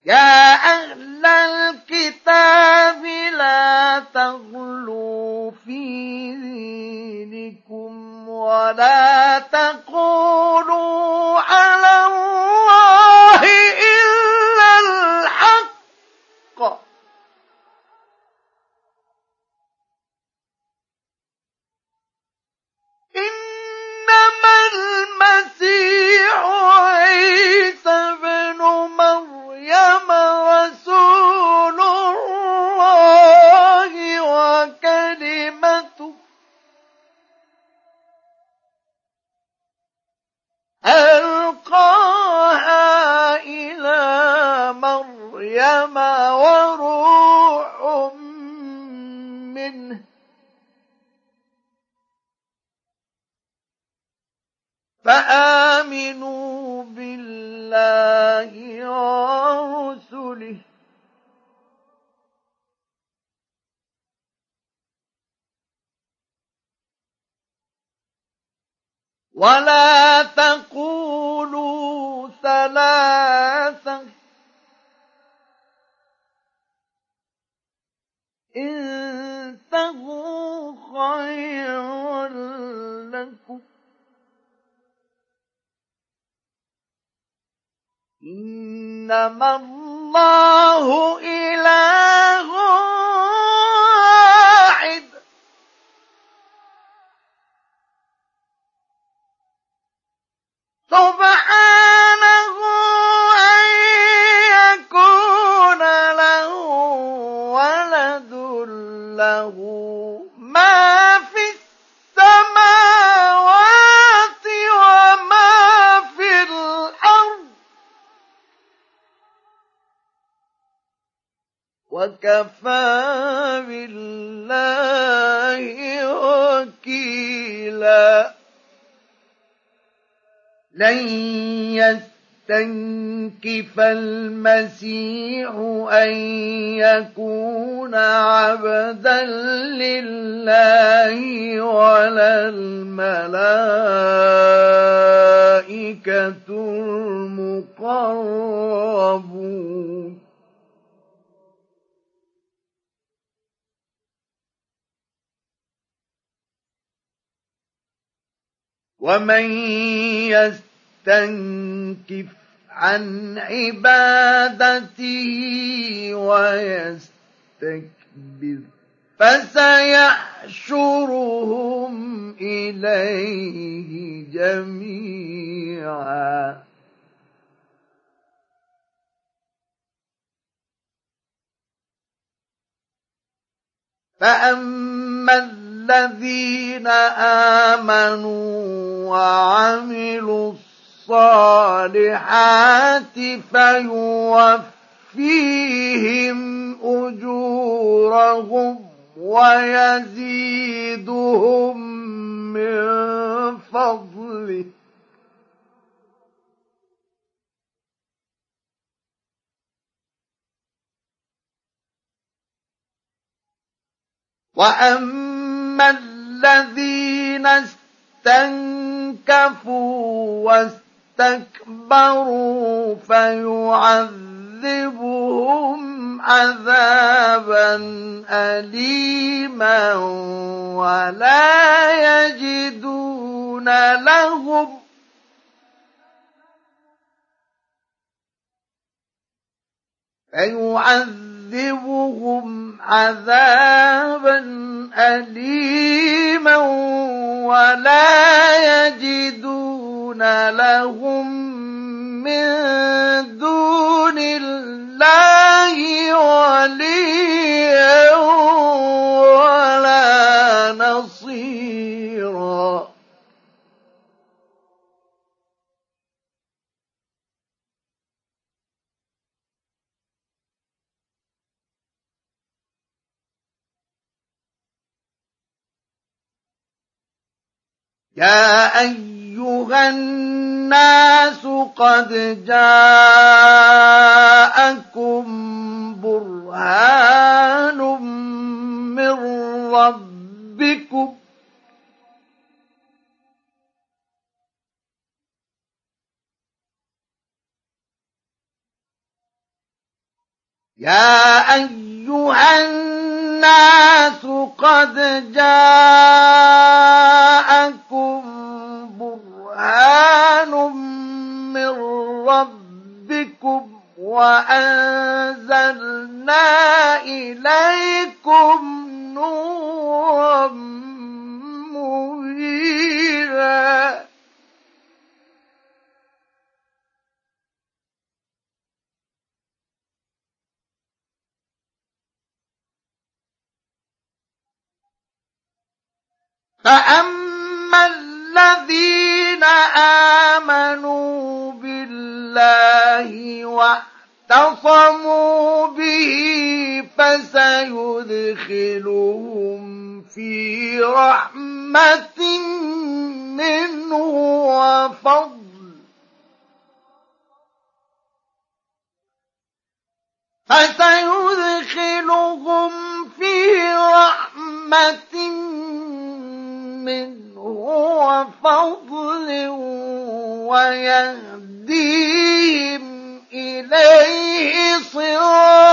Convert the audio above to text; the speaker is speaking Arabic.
يا أهل الكتاب لا تغلوا في دينكم ولا تقولوا على الله إلا الحق إنما المسيح عيسى بن مريم رسول الله وكلمته ألقاها إلى مريم وروح منه فآمنوا بالله ورسله ولا تقولوا ثلاثة انتهوا خيرا لكم إنما الله إله واحد سبحانه أن يكون له ولد له ما في السماوات وما في الأرض وكفى بالله وكيلا لن يستنكف المسيح أن يكون عبدا لله ولا الملائكة المقربون ومن يستنكف عن عبادته ويستكبر فسيحشرهم إليه جميعا فأما الذين آمنوا وعملوا الصالحات فيوفيهم أجورهم ويزيدهم من فضله وأما الذين استنكفوا واستكبروا فيعذبهم عذابا أليما ولا يجدون لهم فيعذبهم عذابا أليما ولا يجدون لهم من دون الله وليا ولا نصيرا يا أيها الناس قد جاءكم برهان من ربكم يا أيها الناس قد جاءكم برهان من ربكم وأنزلنا إليكم نورا مبينا فأما الذين آمنوا بالله واعتصموا به فسيدخلهم في رحمة منه وفضل فسيدخلهم في رحمة منه وفضل ويهديهم إليه صراطا